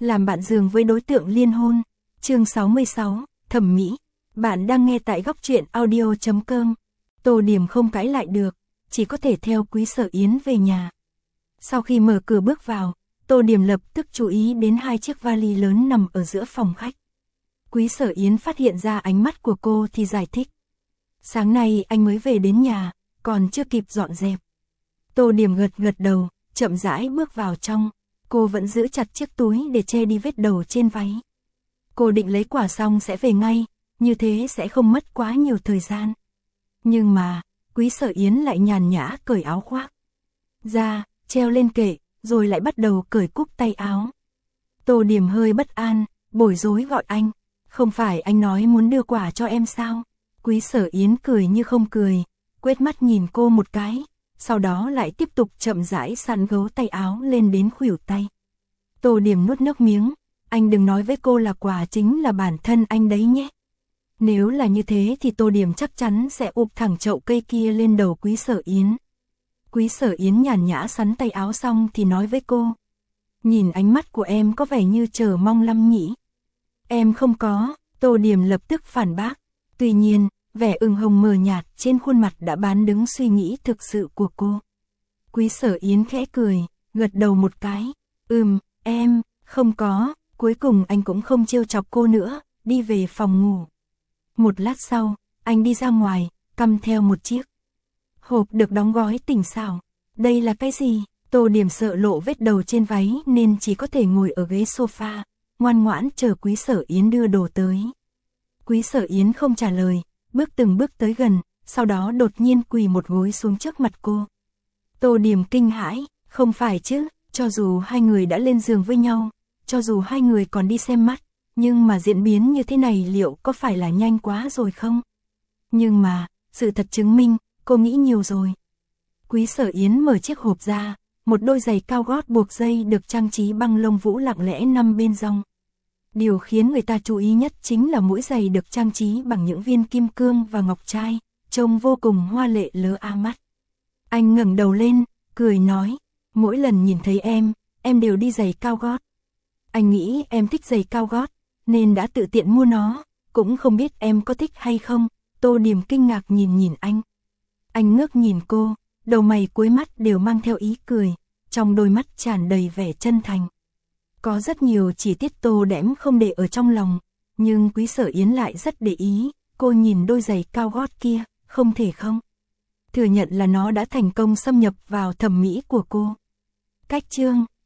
làm bạn giường với đối tượng liên hôn. Chương 66, thẩm mỹ. Bạn đang nghe tại góc truyện audio.com. Tô Điểm không cãi lại được, chỉ có thể theo Quý Sở Yến về nhà. Sau khi mở cửa bước vào, Tô Điểm lập tức chú ý đến hai chiếc vali lớn nằm ở giữa phòng khách. Quý Sở Yến phát hiện ra ánh mắt của cô thì giải thích. Sáng nay anh mới về đến nhà, còn chưa kịp dọn dẹp. Tô Điểm gật gật đầu, chậm rãi bước vào trong. Cô vẫn giữ chặt chiếc túi để che đi vết đầu trên váy. Cô định lấy quả xong sẽ về ngay, như thế sẽ không mất quá nhiều thời gian. Nhưng mà, Quý Sở Yến lại nhàn nhã cởi áo khoác ra, treo lên kệ, rồi lại bắt đầu cởi cúc tay áo. Tô Điểm hơi bất an, bối rối gọi anh. Không phải anh nói muốn đưa quả cho em sao? Quý Sở Yến cười như không cười, quét mắt nhìn cô một cái, sau đó lại tiếp tục chậm rãi sắn gấu tay áo lên đến khuỷu tay. Tô Điểm nuốt nước miếng, anh đừng nói với cô là quả chính là bản thân anh đấy nhé. Nếu là như thế thì Tô Điểm chắc chắn sẽ ụp thẳng chậu cây kia lên đầu Quý Sở Yến. Quý Sở Yến nhàn nhã sắn tay áo xong thì nói với cô. Nhìn ánh mắt của em có vẻ như chờ mong lắm nhỉ? Em không có, Tô Điểm lập tức phản bác. Tuy nhiên, vẻ ửng hồng mờ nhạt trên khuôn mặt đã bán đứng suy nghĩ thực sự của cô. Quý Sở Yến khẽ cười, gật đầu một cái. Em, không có. Cuối cùng anh cũng không trêu chọc cô nữa, đi về phòng ngủ. Một lát sau, anh đi ra ngoài, cầm theo một chiếc hộp được đóng gói tinh xảo. Đây là cái gì? Tô Điểm sợ lộ vết đầu trên váy nên chỉ có thể ngồi ở ghế sofa, ngoan ngoãn chờ Quý Sở Yến đưa đồ tới. Quý Sở Yến không trả lời, từng bước tới gần, sau đó đột nhiên quỳ một gối xuống trước mặt cô. Tô Điểm kinh hãi, không phải chứ, cho dù hai người đã lên giường với nhau, cho dù hai người còn đi xem mắt, nhưng mà diễn biến như thế này liệu có phải là nhanh quá rồi không? Nhưng mà, sự thật chứng minh, cô nghĩ nhiều rồi. Quý Sở Yến mở chiếc hộp ra, một đôi giày cao gót buộc dây được trang trí bằng lông vũ lặng lẽ nằm bên trong. Điều khiến người ta chú ý nhất chính là mũi giày được trang trí bằng những viên kim cương và ngọc trai, trông vô cùng hoa lệ lớ mắt. Anh ngẩng đầu lên, cười nói, mỗi lần nhìn thấy em đều đi giày cao gót. Anh nghĩ em thích giày cao gót, nên đã tự tiện mua nó, cũng không biết em có thích hay không. Tô Điểm kinh ngạc nhìn anh. Anh ngước nhìn cô, đầu mày cuối mắt đều mang theo ý cười, trong đôi mắt tràn đầy vẻ chân thành. Có rất nhiều chi tiết Tô Đẽm không để ở trong lòng, nhưng Quý Sở Yến lại rất để ý. Cô nhìn đôi giày cao gót kia, không thể không thừa nhận là nó đã thành công xâm nhập vào thẩm mỹ của cô. Cách chương